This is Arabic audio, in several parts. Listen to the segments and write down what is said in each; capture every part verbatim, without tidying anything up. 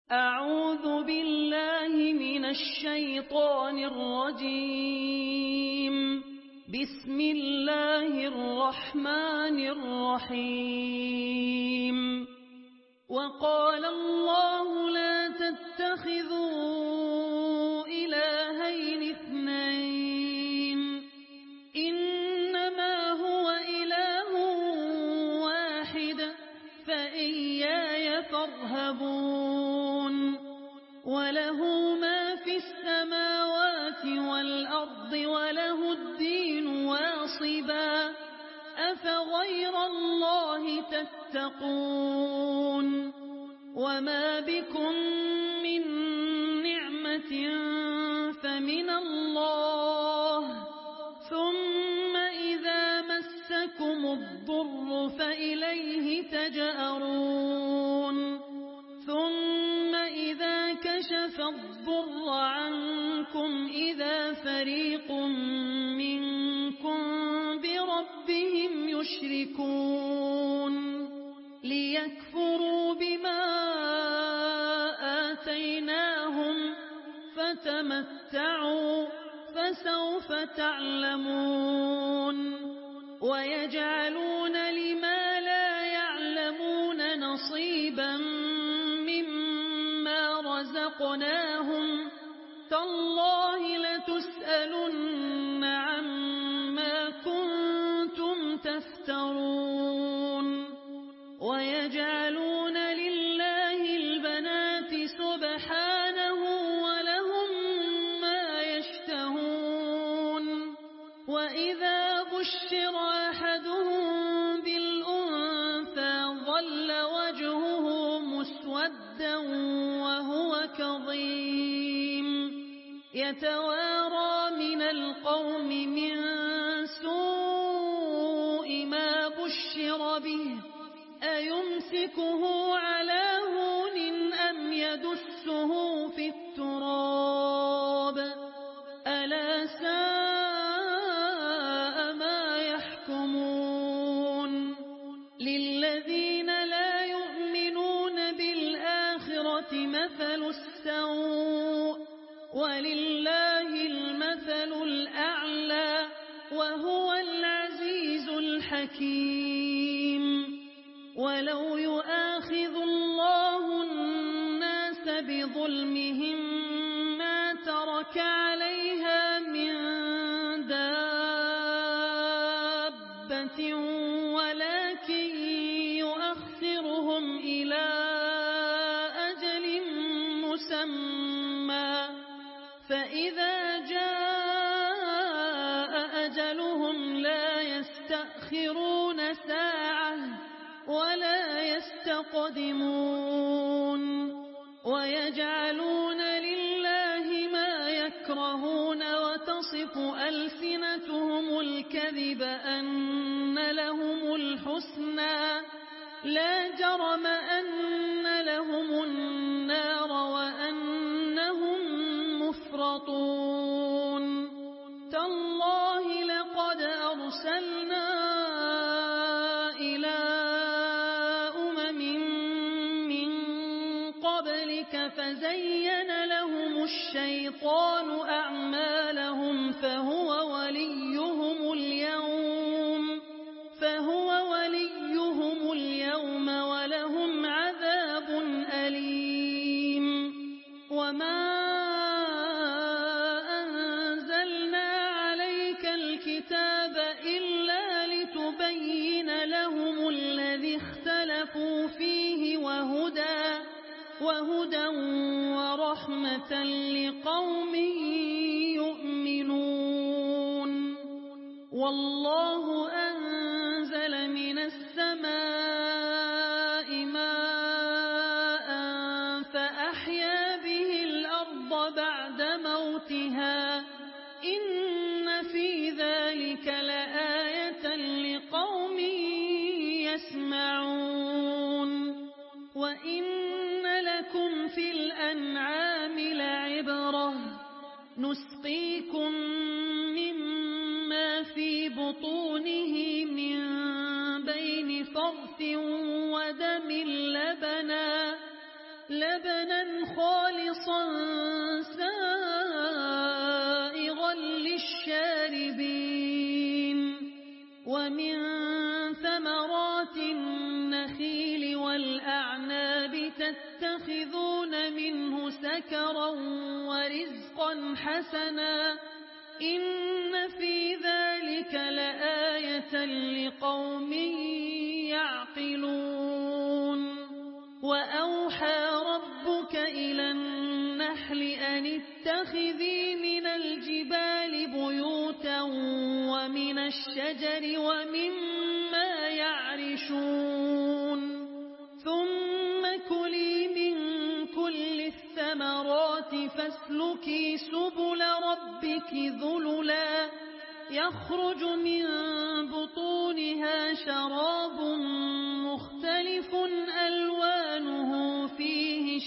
أعوذ بالله من الشيطان الرجيم. بسم الله الرحمن الرحيم. وقال الله لا تتخذوا إلهين اثنين إنما هو إله واحد فإياي فارهبون. وله ما في السماوات والأرض وله الدين واصبا أفغير الله تتقون. وما بكم من نعمة فمن الله ثم إذا مسكم الضر فإليه تجأرون. ثم إذا كشف الضر عنكم إذا فريق منكم بربهم يشركون ليكفروا بما آتيناهم فتمتعوا فسوف تعلمون. ويجعلون لما لا يعلمون نصيبا مما رزقناهم تالله لتسألن عما كنتم تفترون. ويجعلون لله البنات سبحانه ولهم ما يشتهون. وإذا بشر أحدهم بالأنثى ظل وجهه مسودا وهو كظيم يتوارى من القوم من سوء ما بشر به أيمسكه على هون أم يدسه في التراب ألا ساء ما يحكمون. للذين لا يؤمنون بالآخرة مثل السوء ولله المثل الأعلى وهو العزيز الحكيم. ولو يؤاخذ الله الناس بظلمهم ما ترك عليها من دابة ولكن يؤخرهم إلى أجل مسمى فإذا جاء أجلهم لا يستأخرون ساعة ولا يستقدمون. ويجعلون لله ما يكرهون وتصف ألسنتهم الكذب أن لهم الحسنى لا جرم أن لهم النار وأنهم مفرطون. تالله لقد أرسلنا إلى أمم من قبلك فزين لهم الشيطان أعمالهم فهو وليهم اليوم فهو وليهم اليوم ولهم عذاب أليم. وما أنزلنا عليك الكتاب إلا لتبين لهم الذي اختلفوا فيه وهدى وهدى ورحمة لقوم يؤمنون. والله أنزل من السماء ماء فأحيا به الأرض بعد موتها إن في ذلك لآية لقوم يسمعون. وإن لكم في الأنعام لعبرة نسقيكم مما في بطونه من بين فرث ودم لبنا لبنا لبنا خالصا سائغا للشاربين ومن ثمرات النخيل والأعناب تتخذون منه سكرا ورزقا حسنا إن في ذلك لآية لقوم يعقلون وأوحى ربك إلى النحل أن اتخذي من الجبال بيوتا ومن الشجر ومما يعرشون ثم كلي من كل الثمرات فاسلكي سبل ربك ذللا يخرج من بطونها شراب مختلف ألوانه فيه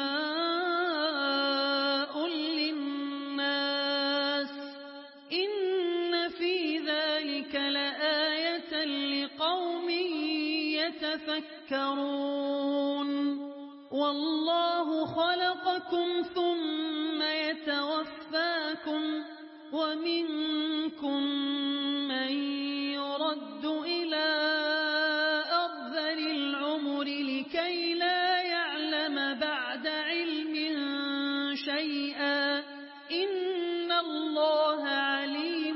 شفاء للناس إن في ذلك لآية لقوم يتفكرون والله خلقكم ثم يتوفاكم ومنكم من يرد إلى أرذل العمر لكي لا يعلم بعد علم شيئا إن الله عليم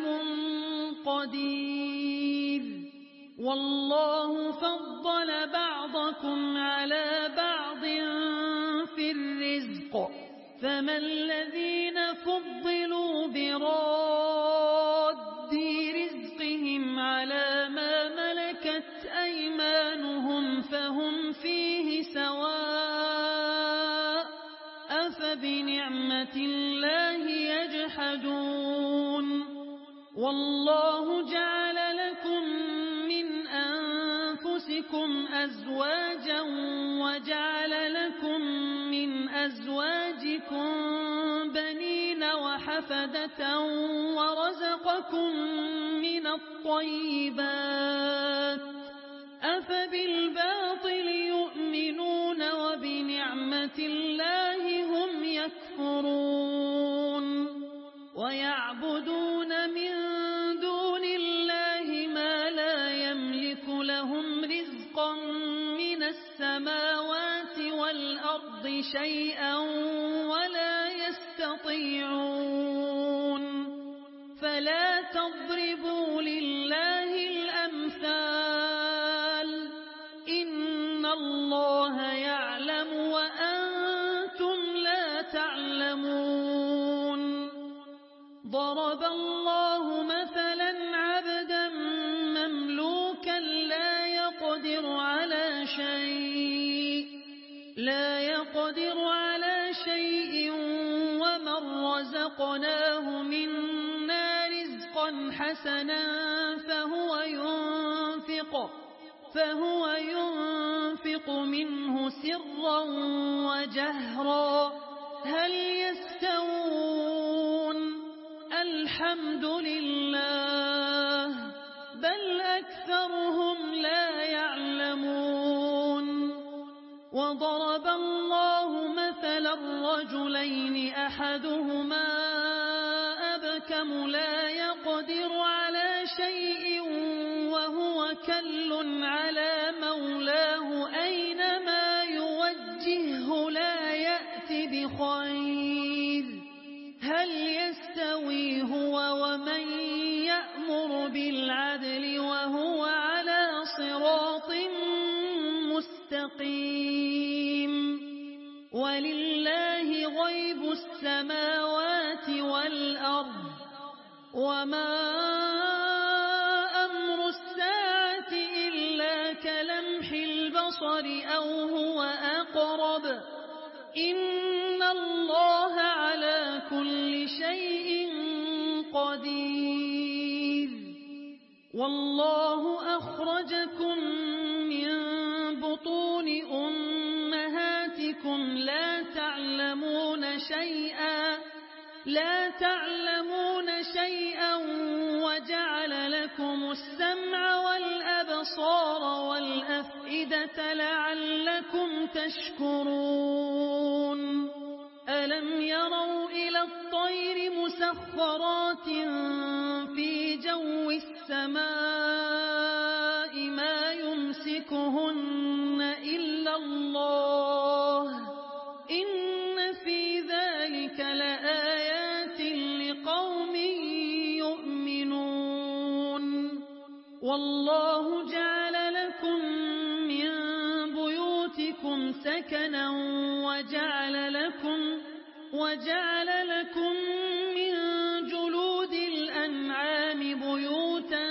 قدير والله فضل بعضكم على بعض في الرزق فما الذين فضلوا براد رزقهم على ما ملكت أيمانهم فهم فيه سواء أفبنعمة الله يجحدون والله جعل لكم من أنفسكم أزواجا وجعل لكم من أزواجكم بنين وحفدة ورزقكم من الطيبات أفبالباطل يؤمنون وبنعمة الله هم يكفرون ويعبدون من دون الله ما لا يملك لهم رزقا من السماوات والأرض شيئا ولا يستطيعون فلا تضربوا لله الأمثال إن الله يعلم وأنتم لا تعلمون ضرب الله مثلا عبدا مملوكا لا يقدر على شيء لا يقدر على شيء ومن رزقناه منا رزقا حسنا فهو ينفق فهو ينفق منه سرا وجهرا هل يستوون الحمد لله بل أكثرهم لا يعلمون وضرب الله مثلا الرجلين أحدهما أبكم لا يقدر على شيء وهو كل على مولاه أينما يوجهه لا يأتي بخير هل يستوي هو ومن يأمر بالعدل وهو على صراط مستقيم ولله غيب السماوات والأرض وما أمر الساعة إلا كلمح البصر أو هو أقرب إن الله على كل شيء قدير والله أخرجكم من بطون أمهاتكم لا تعلمون شيئا لا تعلمون شيئا وجعل لكم السمع والأبصار والأفئدة لعلكم تشكرون ألم يروا إلى الطير مسخرات في جو السماء ما يمسكهن إلا الله إن في ذلك لآيات لقوم يؤمنون والله جعل لكم من بيوتكم سكنا وجعل لكم وجعل لكم من جلود الأنعام بيوتا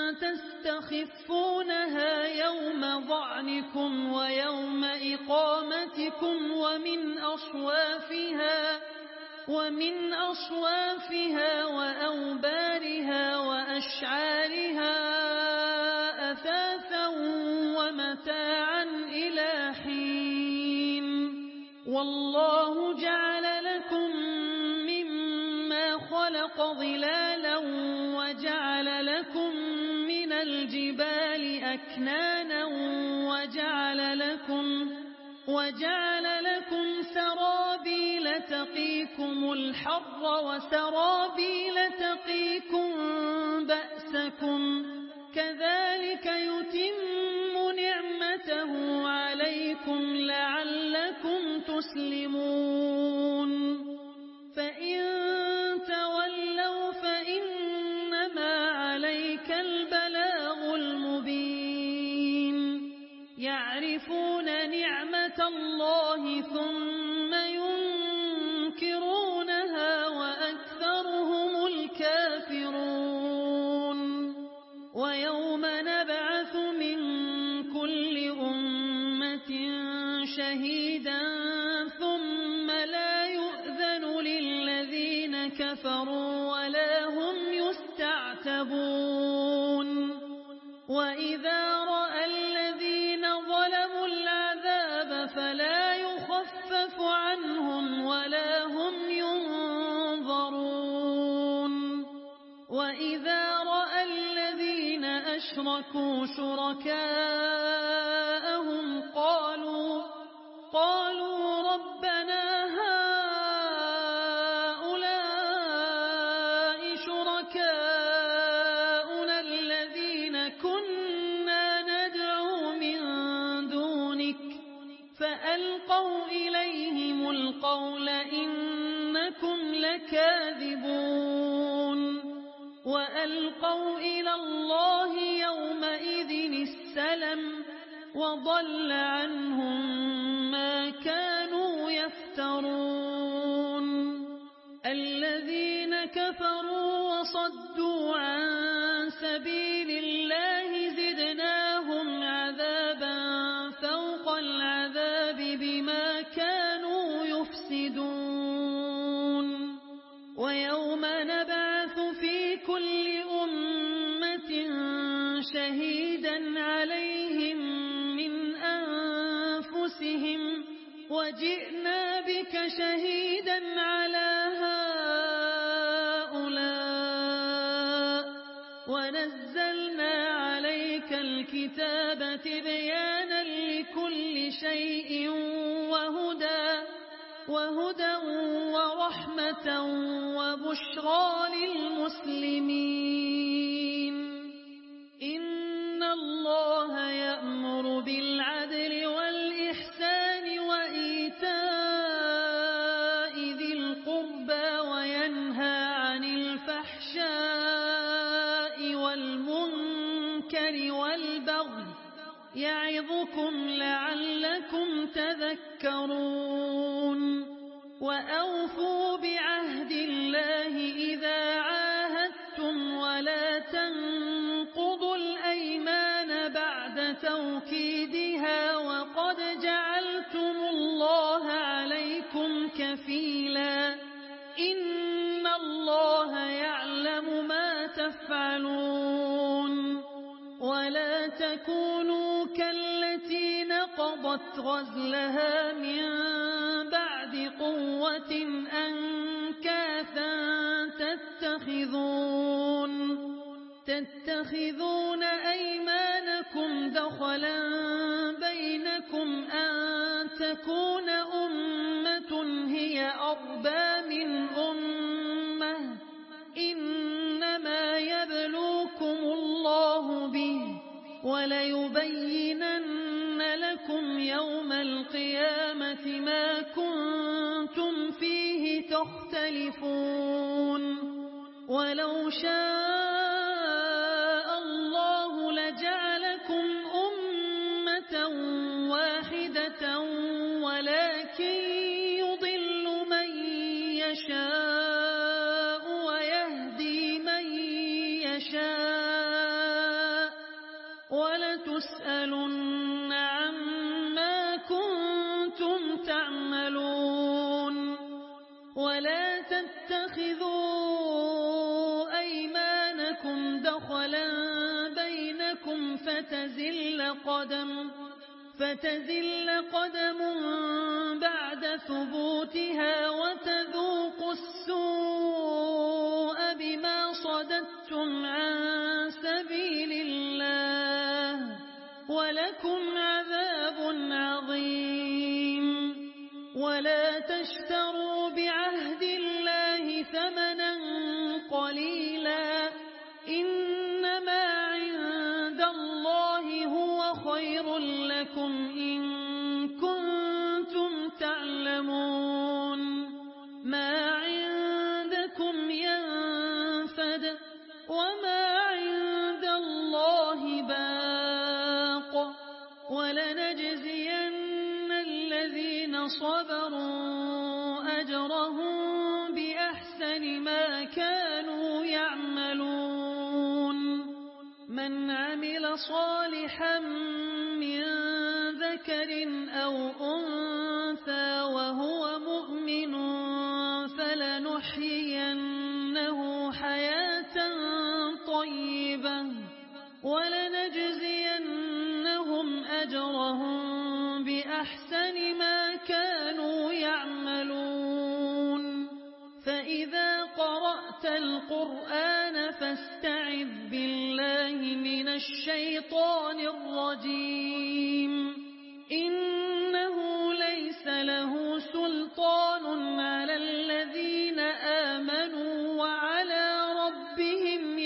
تستخفونها يوم ظعنكم ويوم إقامتكم ومن أصوافها ومن أصوافها وأوبارها وأشعارها أثاثا ومتاعا إلى حين والله جعل لكم مما خلق ظلالا وجعل لكم من الجبال أكنانا وجعل لكم وجعل لكم سرابيل تقيكم الحر وسرابيل تقيكم بأسكم كذلك يتم نعمته عليكم لعلكم تسلمون فإن تولوا فإنما عليك البلاغ المبين يعرفون نعمة الله ثم ينكرونها وأكثرهم الكافرون ويوم نبعث من كل أمة شهيدا ثم لا يؤذن للذين كفروا ولا هم يستعتبون وإذا رأى الذين ظلموا العذاب فلا يخفف عنهم ولا هم ينظرون وإذا رأى الذين أشركوا شركاءهم قالوا قالوا ربنا هؤلاء شركاؤنا الذين كنا ندعو من دونك فألقوا إليهم القول إنكم لكاذبون وألقوا إلى الله يومئذ السلم وضل عنهم ما كانوا يفترون الذين كفروا وصدوا عن سبيل الله زدناهم عذابا فوق العذاب بما كانوا يفسدون ويوم نبعث في كل أمة شهيدا عليهم من أنفسهم وجئنا بك شهيدا على هؤلاء ونزلنا عليك الكتاب تبيانا لكل شيء وهدى وهدى ورحمة وبشرى للمسلمين إن الله يأمر بالعدل والإحسان وإيتاء ذي القربى وينهى عن الفحشاء والمنكر والبغي يعظكم لعلكم تذكرون وأوفوا بعهد الله إذا عاهدتم ولا تنقضوا الأيمان بعد توكيدها وقد جعلتم الله عليكم كفيلا إن الله يعلم ما تفعلون ولا تكونوا كالتي نقضت غزلها من بعد قوة أنكاثا تتخذون تتخذون أيمانكم دخلا بينكم أن تكون أمة هي أربى من أمة إنما يبلوكم الله به وليبينن لكم يوم القيامة ما كنتم فيه تختلفون ولو شاء الله لجعلكم أمة واحدة ولكن يضل من يشاء ويهدي من يشاء ولتسألن عما كنتم تعملون ولا تتخذوا أيمانكم دخلا بينكم فتزل قدم فتزل قدم بعد ثبوتها وتذوقوا السوء بما صددتم عن سبيل الله ولكم عذاب عظيم ولا تشتروا بعهد الله ثمنا قليلا إنما عند الله هو خير لكم إن كنتم تعلمون ما عندكم ينفد وما عند الله باق ولنجزين الذين صبروا أجرهم بأحسن ما كانوا يعملون من عمل صالحا من ذكر أو أنثى وهو مؤمن فلنحيينه حياة طيبة ولنجزينهم أجرهم بأحسن ما كانوا يعملون فإذا قرأت القرآن فاستعذ بالله من الشيطان الرجيم إنه ليس له سلطان على الذين آمنوا وعلى ربهم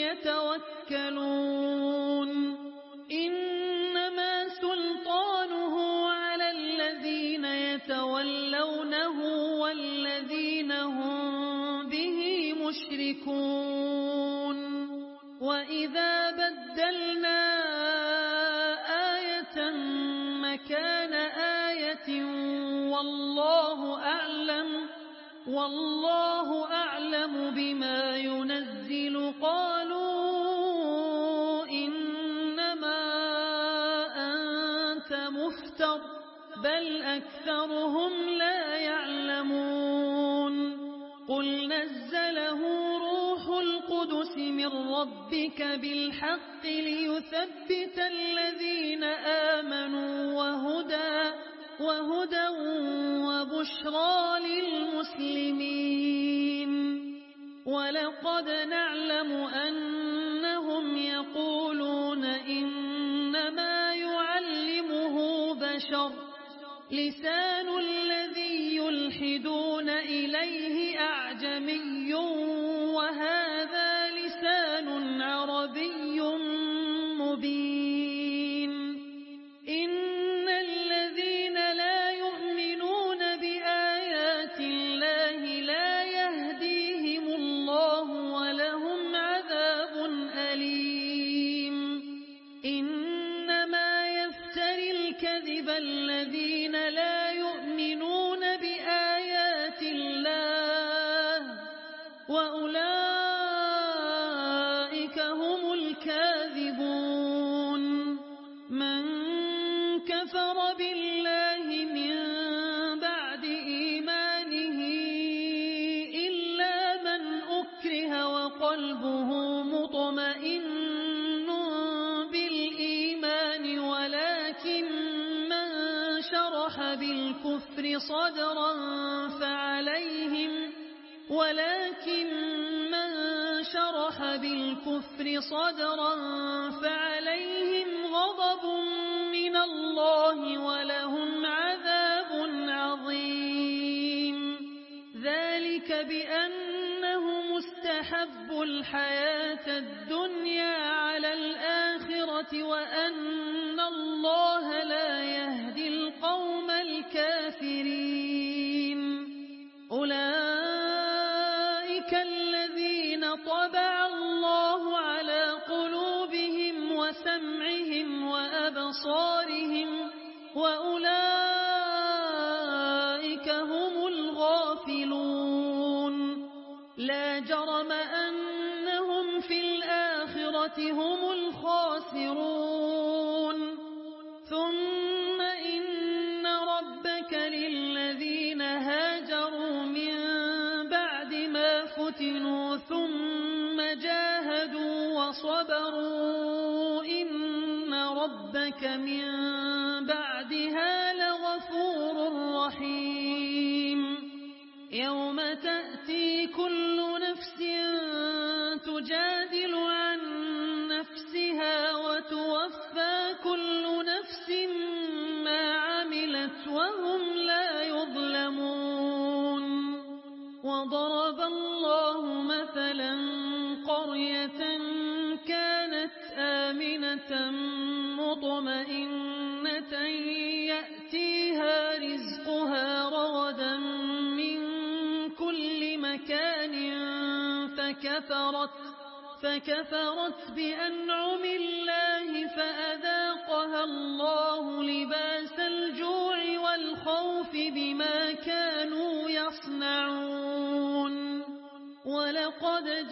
يتوكلون إنما سلطانه على الذين يتولونه والذين هم به مشركون وإذا بدلنا آية مكان آية والله أعلم والله أعلم بما ينزل قالوا إنما أنت مفتر بل أكثرهم لا يعلمون قل نزله روح القدس من ربك بالحق ليثبت الذين آمنوا وهدى وهدى وبشرى للمسلمين ولقد نعلم أنهم يقولون إنما يعلمه بشر لسان الذي يلحدون إليه أعجمي وهذا لسان عربي مبين إن الذين لا يؤمنون بآيات الله لا يهديهم الله ولهم عذاب أليم إنما يفتري الكذب الذين لا يؤمنون بآيات الله وأولئك هم الكاذبون من كفر بالله من بعد إيمانه إلا من أكره وقلبه مطمئن بالإيمان ولكن من شرح بالكفر صدرا فعليهم ولكن من بالكفر صدرا فعليهم غضب من الله ولهم عذاب عظيم ذلك بأنهم استحبوا الحياة الدنيا على الآخرة وأن الله لا يهدي القوم الكافرين أولئك الذين طبع الله على قلوبهم وسمعهم وأبصارهم وأولئك هم الغافلون لا جرم أنهم في الآخرة هم الخاسرون ثم إن ربك للذين هاجروا من بعد ما فتنوا ثم جاهدوا وصبروا إن ربك من بعدها لغفور رحيم يوم تأتي كل نفس تجادل عن نفسها وتوفى كل نفس ما عملت وهم لا يظلمون وضرب الله مثلا قرية كانت آمنة مطمئنة يأتيها رزقها رغدا من كل مكان فكفرت فكفرت بأنعم الله فأذاقها الله لباس الجوع والخوف بما كانوا يصنعون ولقد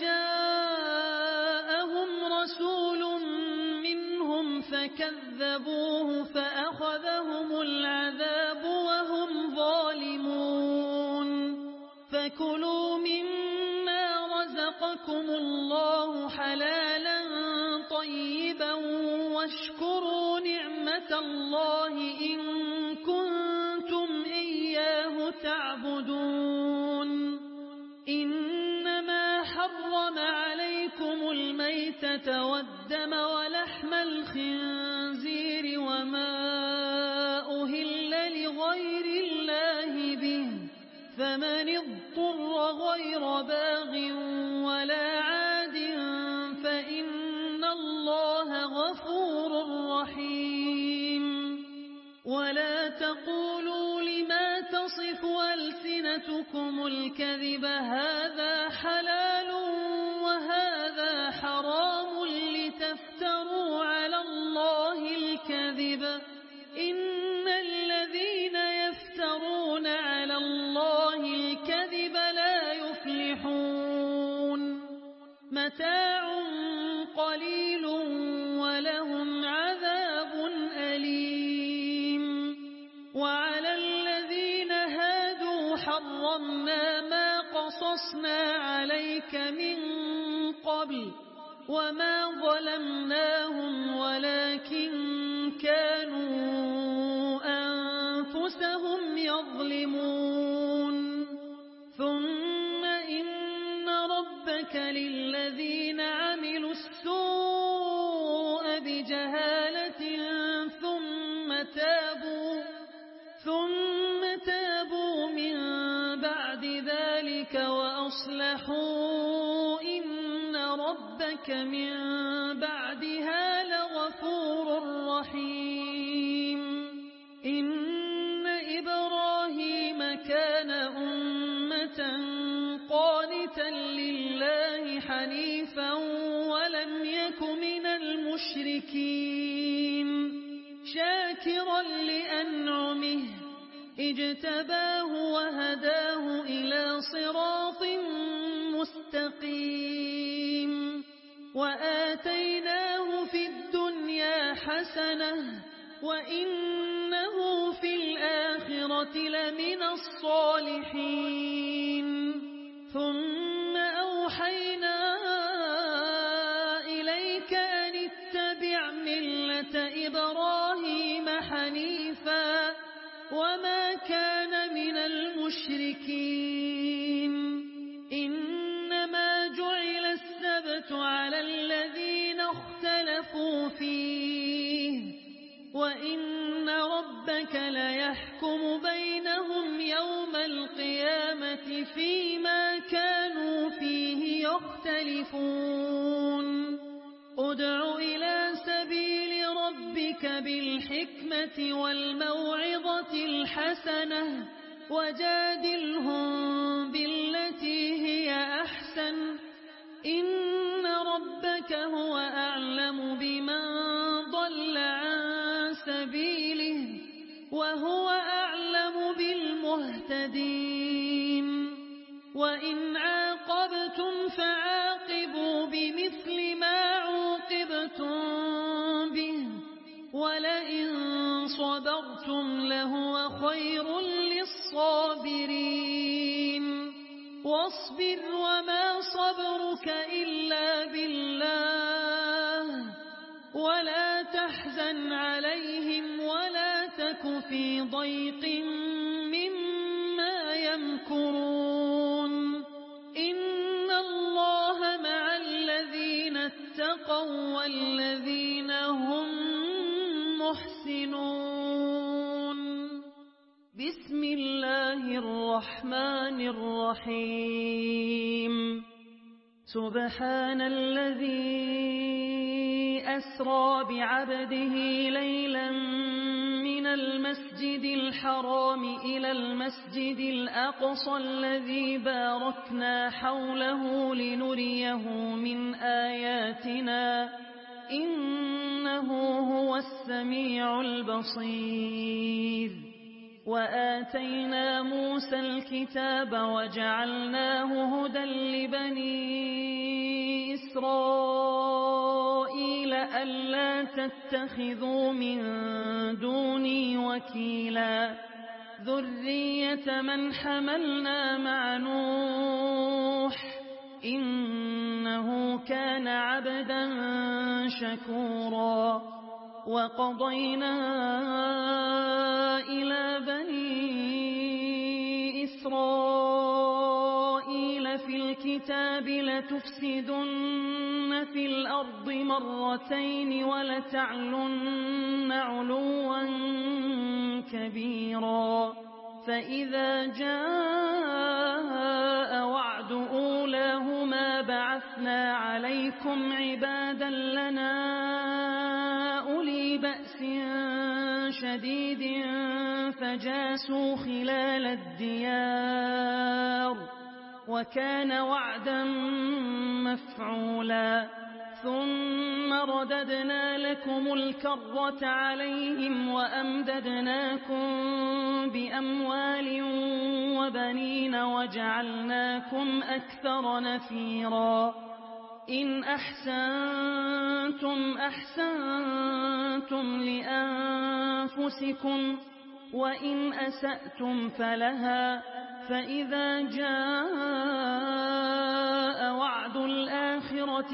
جاءهم رسول منهم فكذبوه فأخذهم العذاب وهم ظالمون فكلوا مما رزقكم الله حلالا طيبا واشكروا نعمة الله إن كنتم إياه تعبدون إنما حرم عليكم الميتة والدم ولحم الخنزير وما أهل لغير الله به فمن اضطر غير باغ ولا عاد فإن الله غفور رحيم ولا تقولوا لما تصف ألسنتكم الكذب هذا حلال وهذا حرام لتفتروا على الله الكذب إن الذين يفترون على الله الكذب لا يفلحون متاع قليل ولهم عذاب أليم وعلى الذين هادوا حرمنا ما قصصنا عليك من قبل وما ظلمناهم ولكن كانوا أنفسهم يظلمون ثم إن ربك للذين عملوا السوء بجهالة ثم تابوا ثم تابوا من بعد ذلك وأصلحوا إن ربك من بعدها لغفور رحيم إن إبراهيم كان أمة قانتا لله حنيفا ولم يك من المشركين شاكرا لأنعمه اجتباه وهداه إلى صراط مستقيم وآتيناه في الدنيا حسنة وإنه في الآخرة لمن الصالحين ثم أوحينا إليك أن اتبع ملة إبراهيم حنيفا وما كان من المشركين إنما جعل السبت على فيه وإن ربك ليحكم بينهم يوم القيامة فيما كانوا فيه يختلفون ادع إلى سبيل ربك بالحكمة والموعظة الحسنة وجادلهم بالتي هي أحسن إن ربك هو أعلم بمن ضل عن سبيله وهو أعلم بالمهتدين وإن عاقبتم فعاقبوا بمثل ما عوقبتم به ولئن صبرتم لهو خير للصابرين واصبر وما صبرك إلا بالله ولا تحزن عليهم ولا تك في ضيق مما يمكرون إن الله مع الذين اتقوا والذين هم محسنون بسم الله الرحمن الرحيم سبحان الذي أسرى بعبده ليلا من المسجد الحرام إلى المسجد الأقصى الذي باركنا حوله لنريه من آياتنا إنه هو السميع البصير وآتينا موسى الكتاب وجعلناه هدى لبني إسرائيل ألا تتخذوا من دوني وكيلا ذرية من حملنا مع نوح إنه كان عبدا شكورا وقضينا إلى بني إسرائيل في الكتاب لتفسدن في الأرض مرتين ولتعلن علوا كبيرا فإذا جاء وعد أولاهما بعثنا عليكم عبادا لنا أولي بأس شديد فجاسوا خلال الديار وكان وعدا مفعولا ثم رددنا لكم الكرة عليهم وأمددناكم بأموال وبنين وجعلناكم أكثر نفيرا إن أحسنتم أحسنتم لأنفسكم وإن أسأتم فلها فإذا جاء وعد الآخرة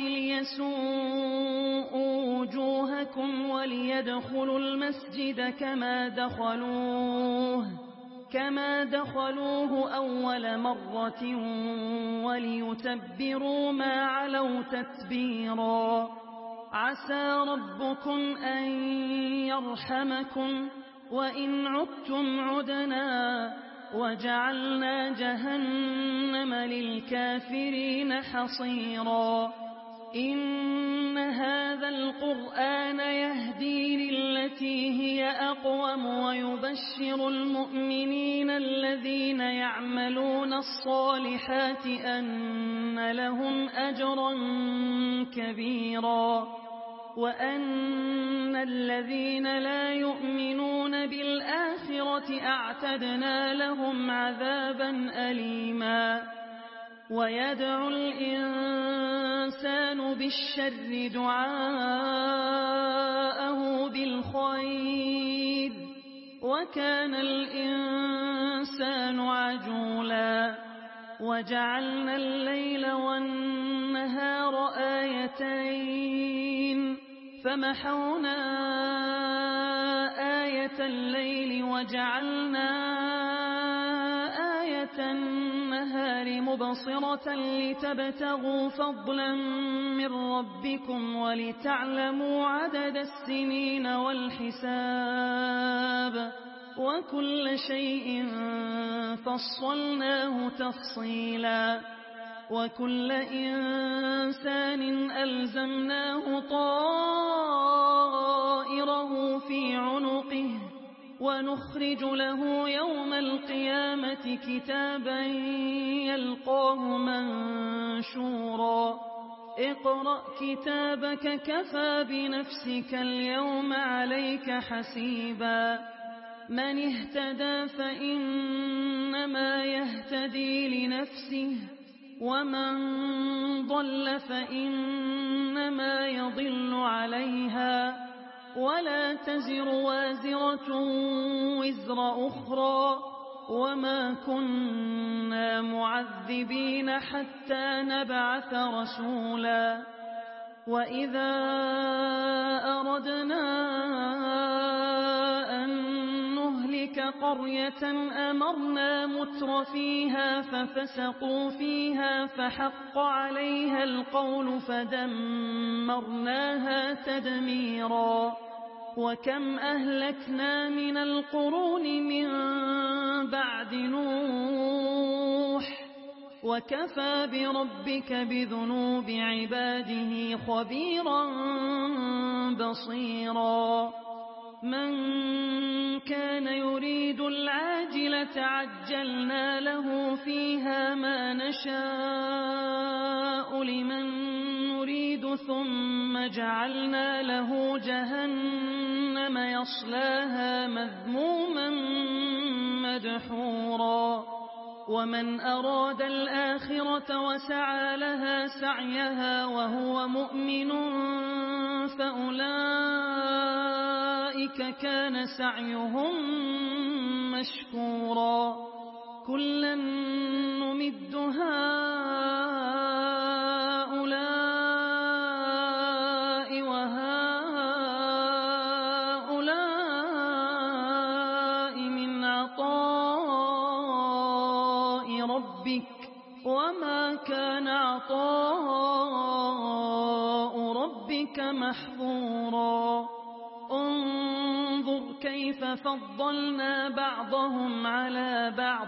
ليسوءوا وجوهكم وليدخلوا المسجد كما دخلوه كما دخلوه أول مرة وليتبروا ما علوا تتبيرا عسى ربكم أن يرحمكم وإن عدتم عدنا وجعلنا جهنم للكافرين حصيرا إن هذا القرآن يهدي للتي هي أقوم ويبشر المؤمنين الذين يعملون الصالحات أن لهم أجرا كبيرا وأن الذين لا يؤمنون بالآخرة أعتدنا لهم عذابا أليما ويدعو الإنسان بالشر دعاءه بالخير وكان الإنسان عجولا وجعلنا الليل والنهار آيتين فمحونا آية الليل وجعلنا آية النهار مبصرة لتبتغوا فضلا من ربكم ولتعلموا عدد السنين والحساب وكل شيء فصلناه تفصيلا وكل إنسان ألزمناه طائره في عنقه ونخرج له يوم القيامة كتابا يلقاه منشورا اقرأ كتابك كفى بنفسك اليوم عليك حسيبا من اهتدى فإنما يهتدي لنفسه ومن ضل فإنما يضل عليها ولا تزر وازرة وزر أخرى وما كنا معذبين حتى نبعث رسولا وإذا أردنا أن نهلك قرية أمرنا متر فيها ففسقوا فيها فحق عليها القول فدمرناها تدميرا وكم أهلكنا من القرون من بعد نوح وكفى بربك بذنوب عباده خبيرا بصيرا من كان يريد العاجلة عجلنا له فيها ما نشاء لمن نريد ثم جعلنا له جهنم يصلاها مذموما مدحورا ومن أراد الآخرة وسعى لها سعيها وهو مؤمن فأولئك كان سعيهم مشكورا كلا نمد هؤلاء وهؤلاء من عطاء ربك وما كان عطاء ربك محظورا انظر كيف فضلنا بعضهم على بعض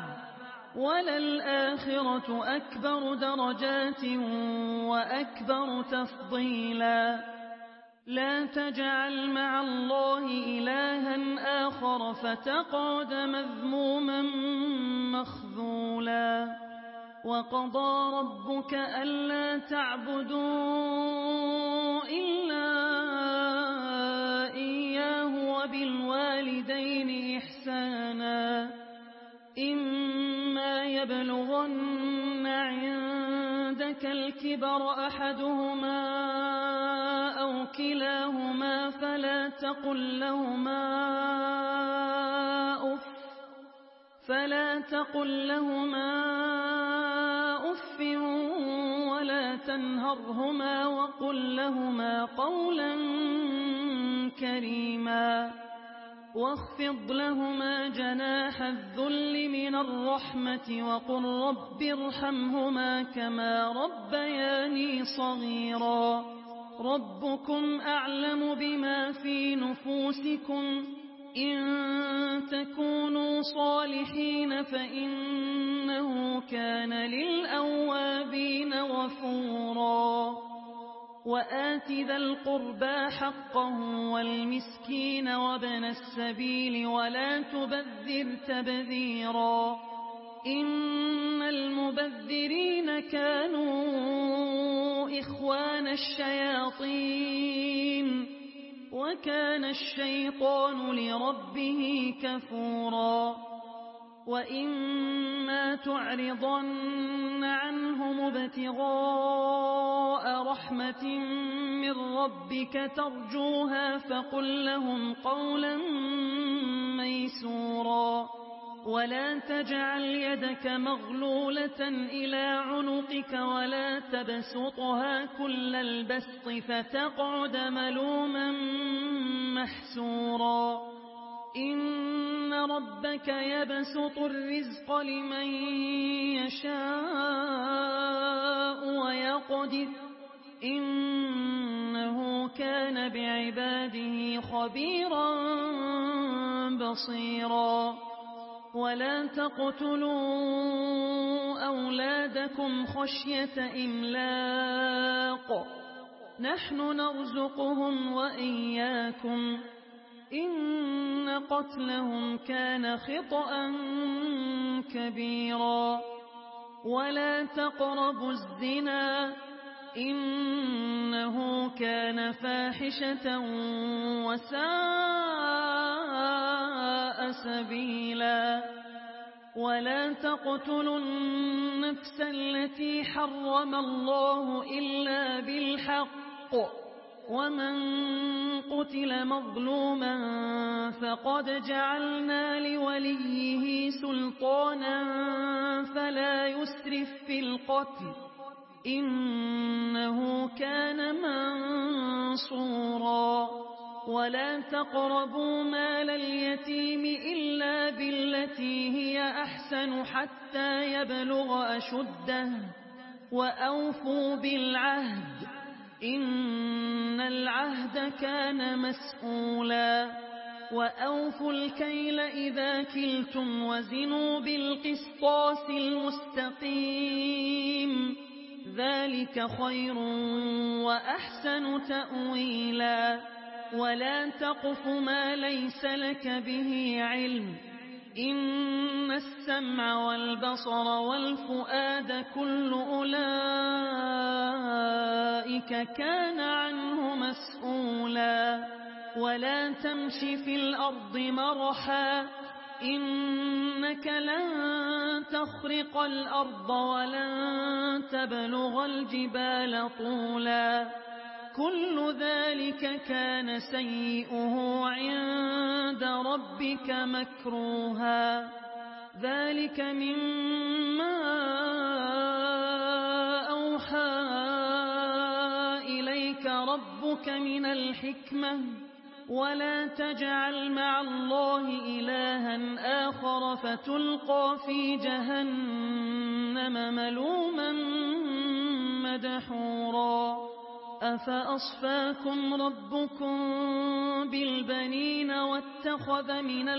وللآخرة أكبر درجات وأكبر تفضيلا لا تجعل مع الله إلها آخر فتقعد مذموما مخذولا وقضى ربك ألا تعبدوا إلا إياه وبالوالدين إحسانا إما يبلغن عندك الكبر أحدهما أو كلاهما فلا تقل لهما أف فلا تقل لهما أف ولا تنهرهما وقل لهما قولا كريما واخفض لهما جناح الذل من الرحمة وقل رب ارحمهما كما ربياني صغيرا ربكم أعلم بما في نفوسكم إن تكونوا صالحين فإنه كان للأوابين غفورا وآت ذا القربى حقه والمسكين وابن السبيل ولا تبذر تبذيرا إن المبذرين كانوا إخوان الشياطين وكان الشيطان لربه كفورا وإما تعرضن عنهم ابتغاء رحمة من ربك ترجوها فقل لهم قولا ميسورا ولا تجعل يدك مغلولة إلى عنقك ولا تبسطها كل البسط فتقعد ملوما محسورا إن ربك يبسط الرزق لمن يشاء ويقدر إنه كان بعباده خبيرا بصيرا ولا تقتلوا أولادكم خشية إملاق نحن نرزقهم وإياكم إن قتلهم كان خطأ كبيرا ولا تقربوا الزنا إنه كان فاحشة وساء سبيلا ولا تقتلوا النفس التي حرم الله إلا بالحق ومن قتل مظلوما فقد جعلنا لوليه سلطانا فلا يسرف في القتل إنه كان منصورا ولا تقربوا مال اليتيم إلا بالتي هي أحسن حتى يبلغ أشده وأوفوا بالعهد إن العهد كان مسؤولا وأوفوا الكيل إذا كلتم وزنوا بالقسطاس المستقيم ذلك خير وأحسن تأويلا ولا تقف ما ليس لك به علم إن السمع والبصر والفؤاد كل أولئك كان عنه مسؤولا ولا تمش في الأرض مرحا إنك لن تخرق الأرض ولن تبلغ الجبال طولا كل ذلك كان سيئه عند ربك مكروها ذلك مما أوحى إليك ربك من الحكمة ولا تجعل مع الله إلها آخر فتلقى في جهنم ملوما مدحورا أفأصفاكم ربكم بالبنين واتخذ من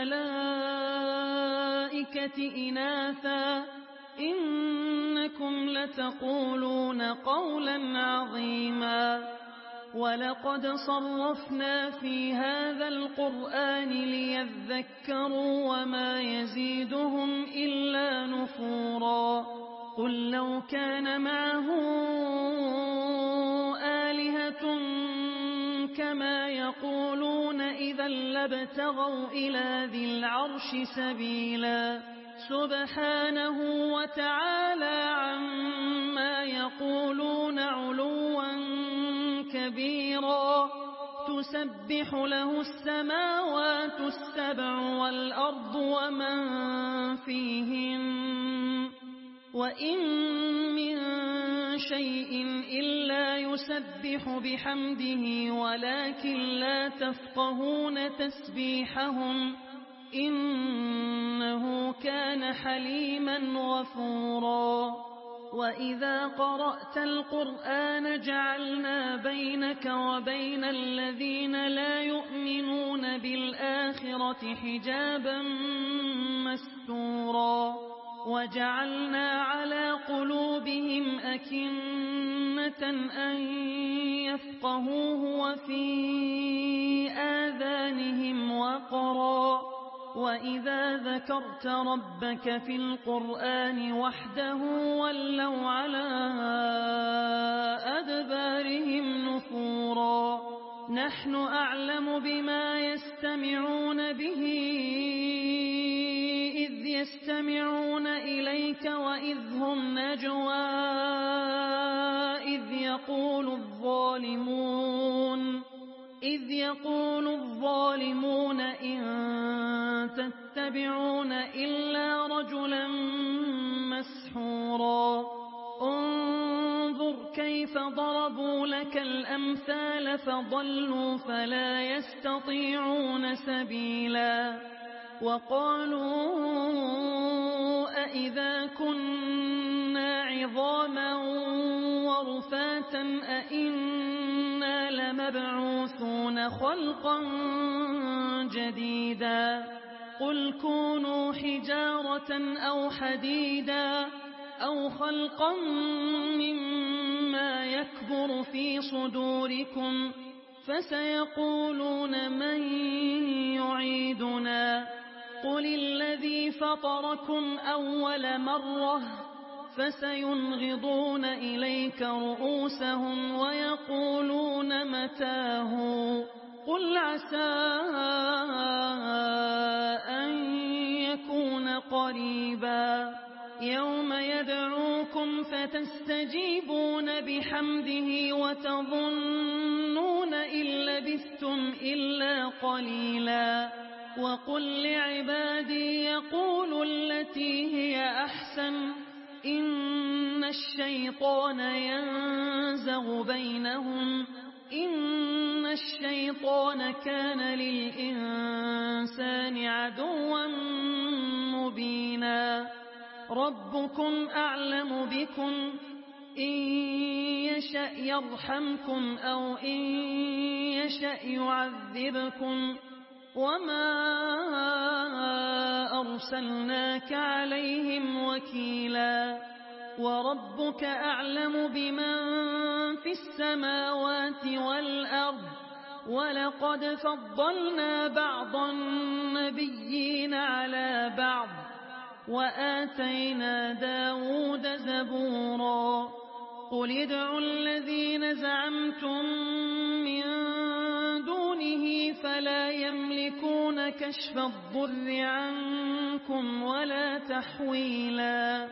الملائكة إناثا إنكم لتقولون قولا عظيما ولقد صرفنا في هذا القرآن ليذكروا وما يزيدهم إلا نفورا قل لو كان معه آلهة كما يقولون إذا لابتغوا إلى ذي العرش سبيلا سبحانه وتعالى عما يقولون علوا كبيرا تسبح له السماوات السبع والأرض ومن فيهن وإن من شيء إلا يسبح بحمده ولكن لا تفقهون تسبيحهم إنه كان حليما غفورا وإذا قرأت القرآن جعلنا بينك وبين الذين لا يؤمنون بالآخرة حجابا مستورا وجعلنا على قلوبهم أكنة أن يفقهوه وفي آذانهم وقرا وإذا ذكرت ربك في القرآن وحده ولوا على أدبارهم نفورا نحن أعلم بما يستمعون به إذ يستمعون إليك وإذ هم نجوى إذ يقول الظالمون إذ يقول الظالمون إن تتبعون إلا رجلا مسحورا انظر كيف فضربوا لك الأمثال فضلوا فلا يستطيعون سبيلا وقالوا أئذا كنا عظاما ورفاتا أئنا لمبعوثون خلقا جديدا قل كونوا حجارة أو حديدا أو خلقا مما يكبر في صدوركم فسيقولون من يعيدنا قل الذي فطركم أول مرة فسينغضون إليك رؤوسهم ويقولون متاه قل عسى أن يكون قريبا يوم يدعوكم فتستجيبون بحمده وتظنون إن لبثتم إلا قليلا وقل لعبادي يقولوا التي هي أحسن إن الشيطان ينزغ بينهم إن الشيطان كان للإنسان عدوا مبينا ربكم أعلم بكم إن يشأ يرحمكم أو إن يشأ يعذبكم وما أرسلناك عليهم وكيلا وربك أعلم بمن في السماوات والأرض ولقد فضلنا بعض النبيين على بعض وآتينا داود زبورا قل ادعوا الذين زعمتم من دونه فلا يملكون كشف الضر عنكم ولا تحويلا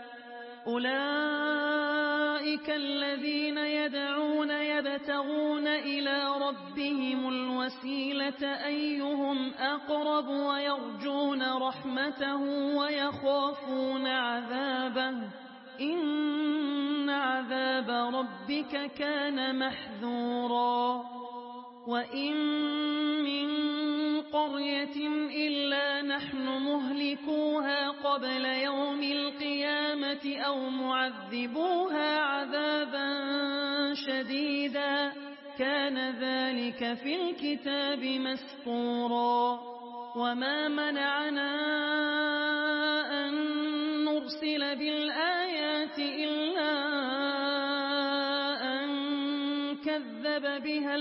أولئك الذين يدعون يبتغون إلى ربهم الوسيلة أيهم أقرب ويرجون رحمته ويخافون عذابه إن عذاب ربك كان محذورا وإن من قرية إلا نحن مهلكوها قبل يوم القيامة أو معذبوها عذابا شديدا كان ذلك في الكتاب مسطورا وما منعنا أن نرسل بالآيات إلا أن كذب بها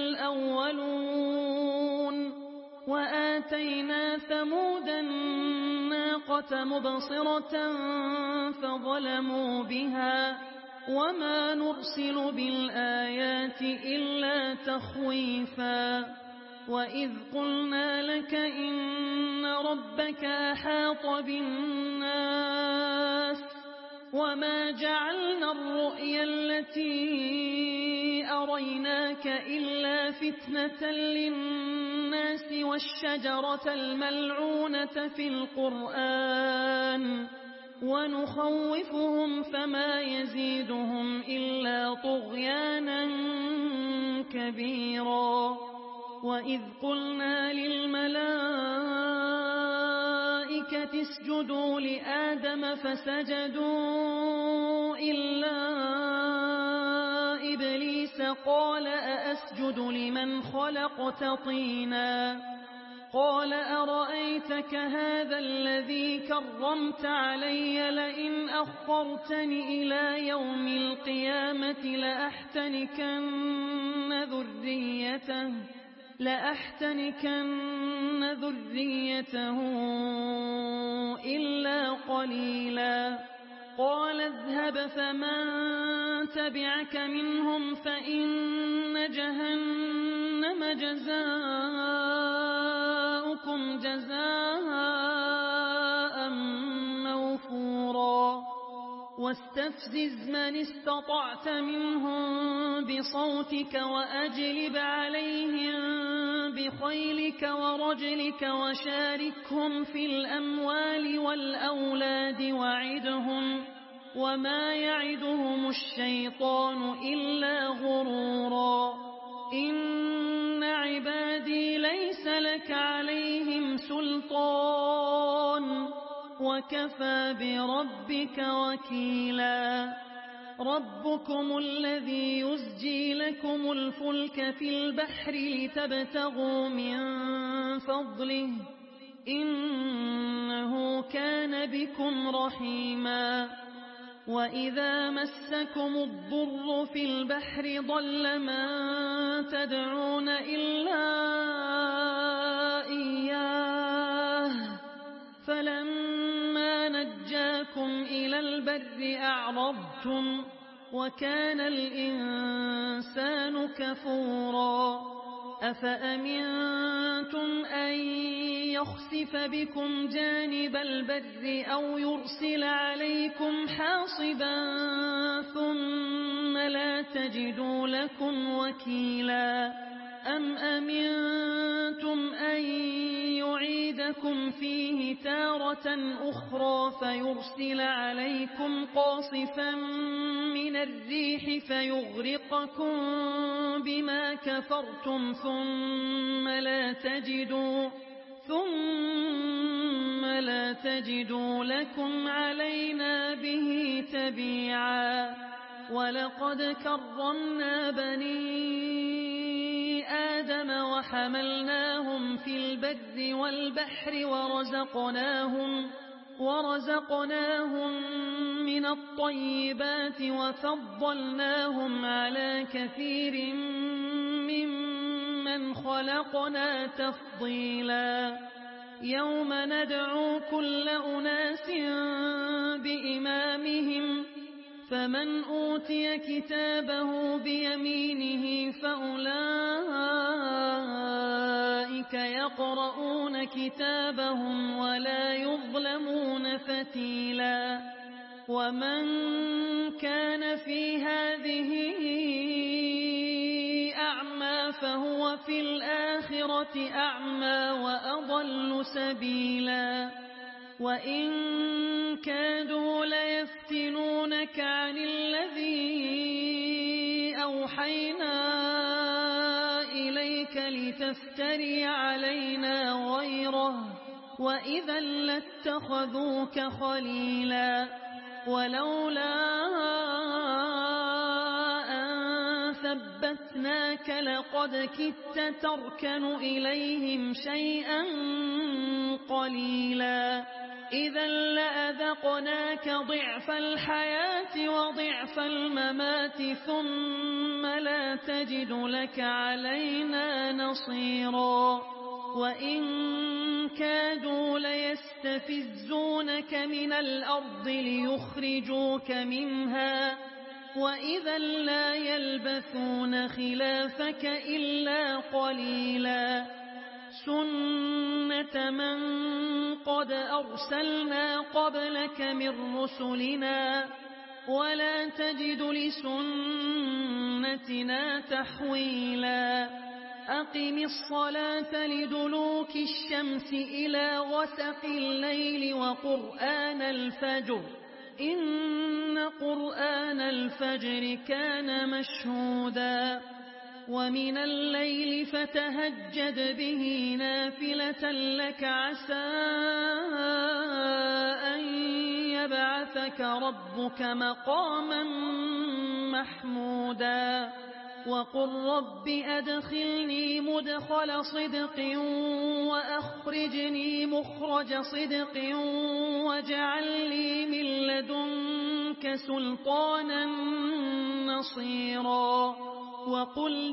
الأولون وآتينا ثمود الناقة مبصرة فظلموا بها وما نرسل بالآيات إلا تخويفا وإذ قلنا لك إن ربك أحاط بالناس وما جعلنا الرؤيا التي أريناك إلا فتنة للناس والشجرة الملعونة في القرآن ونخوفهم فما يزيدهم إلا طغيانا كبيرا وإذ قلنا للملائكة اسجدوا لآدم فسجدوا إلا إبليس قال أأسجد لمن خلقت طينا قال أرأيتك هذا الذي كرمت علي لئن أخرتني إلى يوم القيامة لأحتنكن ذريته لأحتنكن ذريته إلا قليلا قال اذهب فمن تبعك منهم فإن جهنم جزاؤكم جزاء موفورا واستفزز من استطعت منهم بصوتك وأجلب عليهم بخيلك ورجلك وشاركهم في الأموال والأولاد وعدهم وما يعدهم الشيطان إلا غرورا إن عبادي ليس لك عليهم سلطان وكفى بربك وكيلا ربكم الذي يزجي لكم الفلك في البحر لتبتغوا من فضله إنه كان بكم رحيما وإذا مسكم الضر في البحر ضل من تدعون إلا إياه فلما نجاكم إلى البر أعرضتم وكان الإنسان كفورا أفأمنتم أن يخسف بكم جانب البر أو يرسل عليكم حاصبا ثم لا تجدوا لكم وكيلا أم أمنتم أن يعيدكم فيه تارة أخرى فيرسل عليكم قاصفا من الريح فيغرقكم بما كفرتم ثم لا تجدوا ثم لا تجدوا لكم علينا به تبيعا ولقد كرمنا بني آدم وحملناهم في البر والبحر ورزقناهم ورزقناهم من الطيبات وفضلناهم على كثير ممن خلقنا تفضيلا يوم ندعو كل أناس بإمامهم فمن أوتي كتابه بيمينه فأولئك يقرؤون كتابهم ولا يظلمون فتيلا ومن كان في هذه أعمى فهو في الآخرة أعمى وأضل سبيلا وإن كادوا ليفتنونك عن الذي أوحينا إليك لتفتري علينا غيره وإذا لاتخذوك خليلا ولولا أن ثبتناك لقد كدت تركن إليهم شيئا قليلا إذا لأذقناك ضعف الحياة وضعف الممات ثم لا تجد لك علينا نصيرا وإن كادوا ليستفزونك من الأرض ليخرجوك منها وإذا لا يلبثون خلافك إلا قليلا سنة من قد أرسلنا قبلك من رسلنا ولا تجد لسنتنا تحويلا أقم الصلاة لدلوك الشمس إلى غسق الليل وقرآن الفجر إن قرآن الفجر كان مشهودا ومن الليل فتهجد به نافلة لك عسى أن يبعثك ربك مقاما محمودا وقل رب أدخلني مدخل صدق وأخرجني مخرج صدق واجعل لي من لدنك سلطانا نصيرا وقل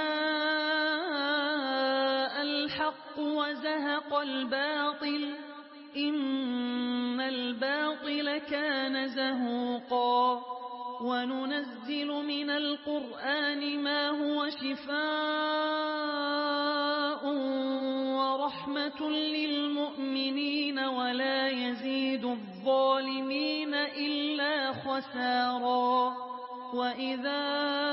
جاء الحق وزهق الباطل إن الباطل كان زهوقا وننزل من القرآن ما هو شفاء ورحمة للمؤمنين ولا يزيد الظالمين إلا خسارا وإذا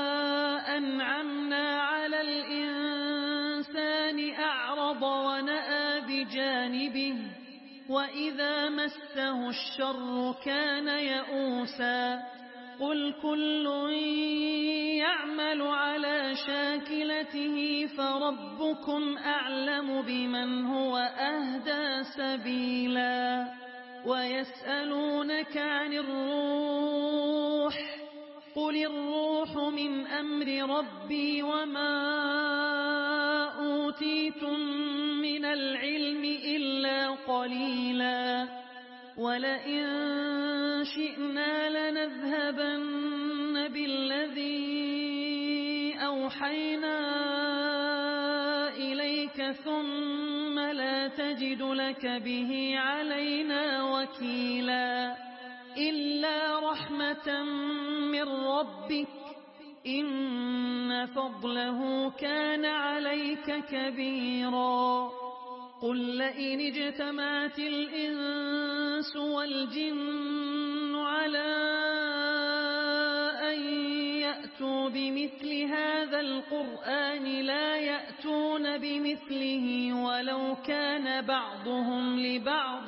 أنعمنا على الإنسان أعرض ونأى بجانبه وإذا مسه الشر كان يئوسا قل كل يعمل على شاكلته فربكم أعلم بمن هو أهدى سبيلا ويسألونك عن الروح قل الروح من أمر ربي وما أوتيتم من العلم إلا قليلا ولئن شئنا لنذهبن بالذي أوحينا إليك ثم لا تجد لك به علينا وكيلا إلا رحمة من ربك إن فضله كان عليك كبيرا قل لئن اجتمعت الإنس والجن على أن يأتوا بمثل هذا القرآن لا يأتون بمثله ولو كان بعضهم لبعض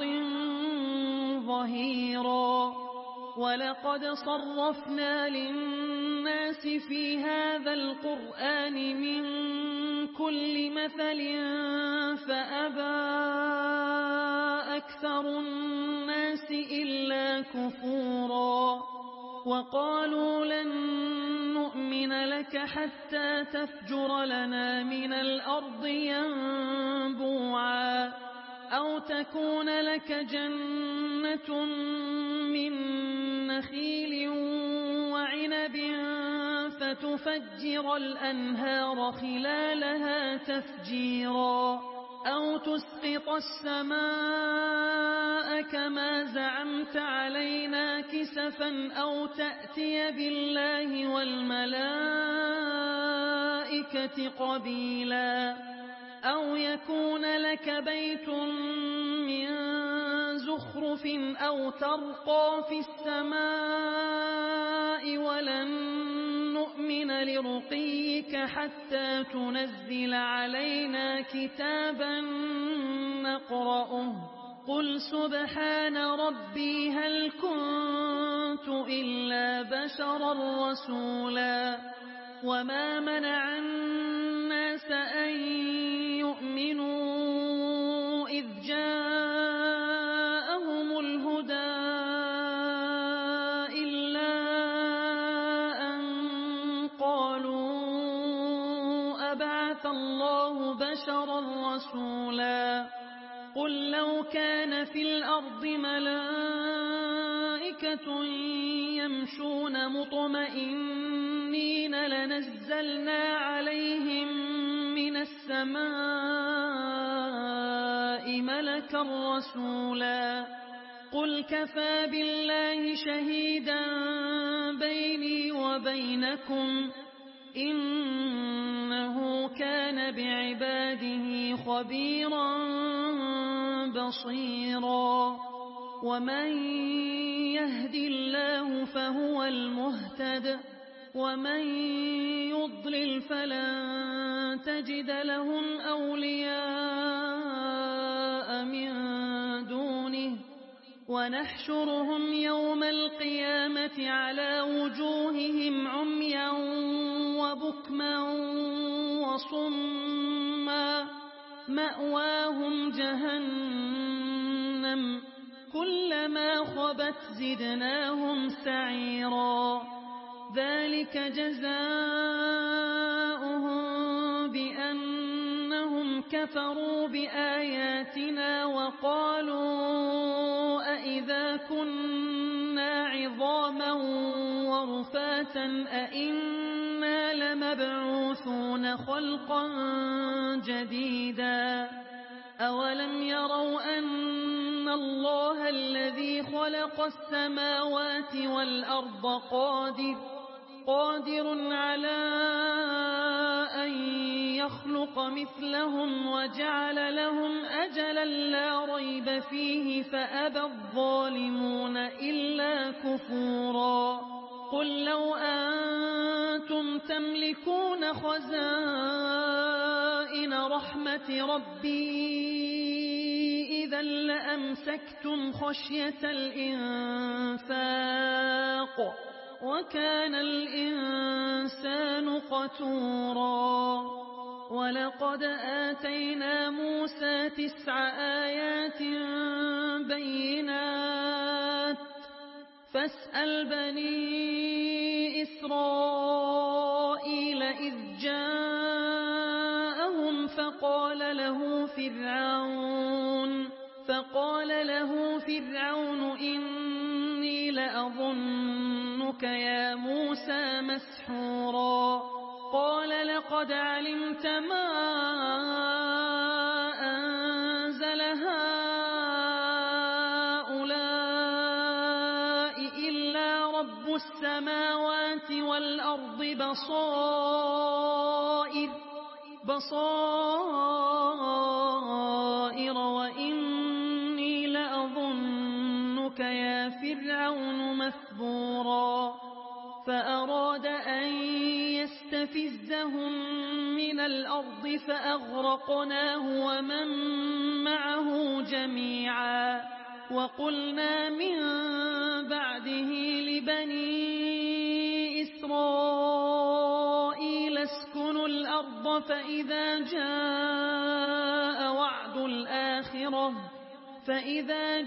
ظهيرا ولقد صرفنا للناس في هذا القرآن من كل مثل فأبى أكثر الناس إلا كفورا وقالوا لن نؤمن لك حتى تفجر لنا من الأرض ينبوعا أو تكون لك جنة من نخيل وعنب فتفجر الأنهار خلالها تفجيرا أو تسقط السماء كما زعمت علينا كسفا أو تأتي بالله والملائكة قبيلا أو يكون لك بيت من زخرف أو ترقى في السماء ولن نؤمن لرقيك حتى تنزل علينا كتابا نقرأه قل سبحان ربي هل كنت إلا بشرا رسولا وما منع الناس أن يؤمنوا إذ جاءهم الهدى إلا أن قالوا أبعث الله بشرا رسولا قل لو كان في الأرض ملائكة يمشون مطمئنين لنزلنا عليهم من السماء ملكا رسولا قل كفى بالله شهيدا بيني وبينكم إنه كان بعباده خبيرا بصيرا ومن يهد الله فهو المهتد ومن يضلل فلن تجد لهم أولياء من دونه ونحشرهم يوم القيامة على وجوههم عميا وبكما وصما مأواهم جهنم كلما خبت زدناهم سعيرا ذلك جزاؤهم بأنهم كفروا بآياتنا وقالوا أئذا كنا عظاما ورفاتا أئنا لمبعوثون خلقا جديدا أولم يروا أن الله الذي خلق السماوات والأرض قادر قادر على أن يخلق مثلهم وجعل لهم أجلا لا ريب فيه فأبى الظالمون إلا كفورا قل لو أنتم تملكون خزائن رحمة ربي إذا إذا لأمسكتم خشية الإنفاق وكان الإنسان قتورا ولقد آتينا موسى تسع آيات بينات فاسأل بني إسرائيل إذ جاءهم فقال له فرعون فقال له فرعون إني لأظنك يا موسى مسحورا قال لقد علمت ما أنزل هؤلاء إلا رب السماوات والأرض بصائر بصائر وإني لأظنك يا فرعون مثبورا فأراد أن يستفزهم من الأرض فأغرقناه ومن معه جميعا وقلنا من بعده لبني إسرائيل اسكنوا الأرض فإذا جاء وعد الآخرة فإذا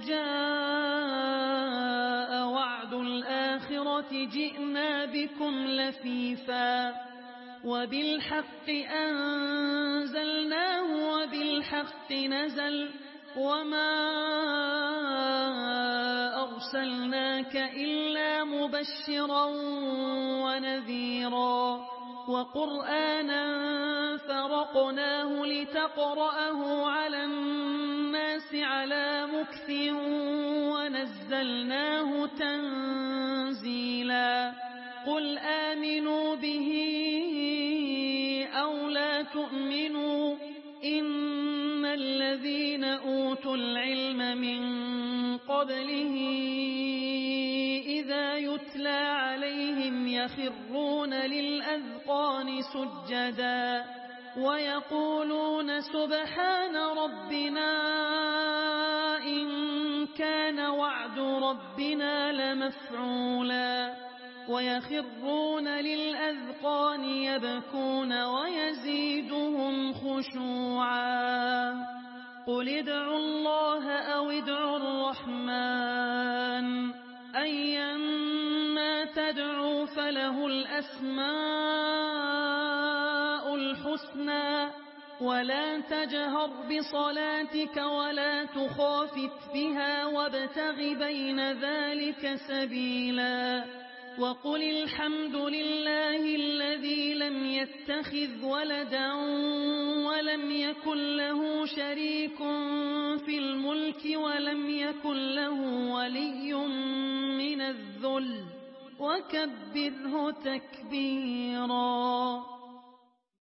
جاء وعد الآخرة جئنا بكم لفيفا وبالحق أنزلناه وبالحق نزل وما أرسلناك إلا مبشرا ونذيرا وقرآنا فرقناه لتقرأه على الناس على مكث ونزلناه تنزيلا قل آمنوا به أو لا تؤمنوا إن الذين أوتوا العلم من قبله إذا يتلى عليهم يخرون للأذقان سجدا ويقولون سبحان ربنا إن كان وعد ربنا لمفعولا ويخرون للأذقان يبكون ويزيدهم خشوعا قل ادعوا الله أو ادعوا الرحمن أيما تدعوا فله الأسماء الحسنى ولا تجهر بصلاتك ولا تخافت بها وابتغ بين ذلك سبيلا وقل الحمد لله الذي لم يتخذ ولدا ولم يكن له شريك في الملك ولم يكن له ولي من الذل وكبره تكبيرا.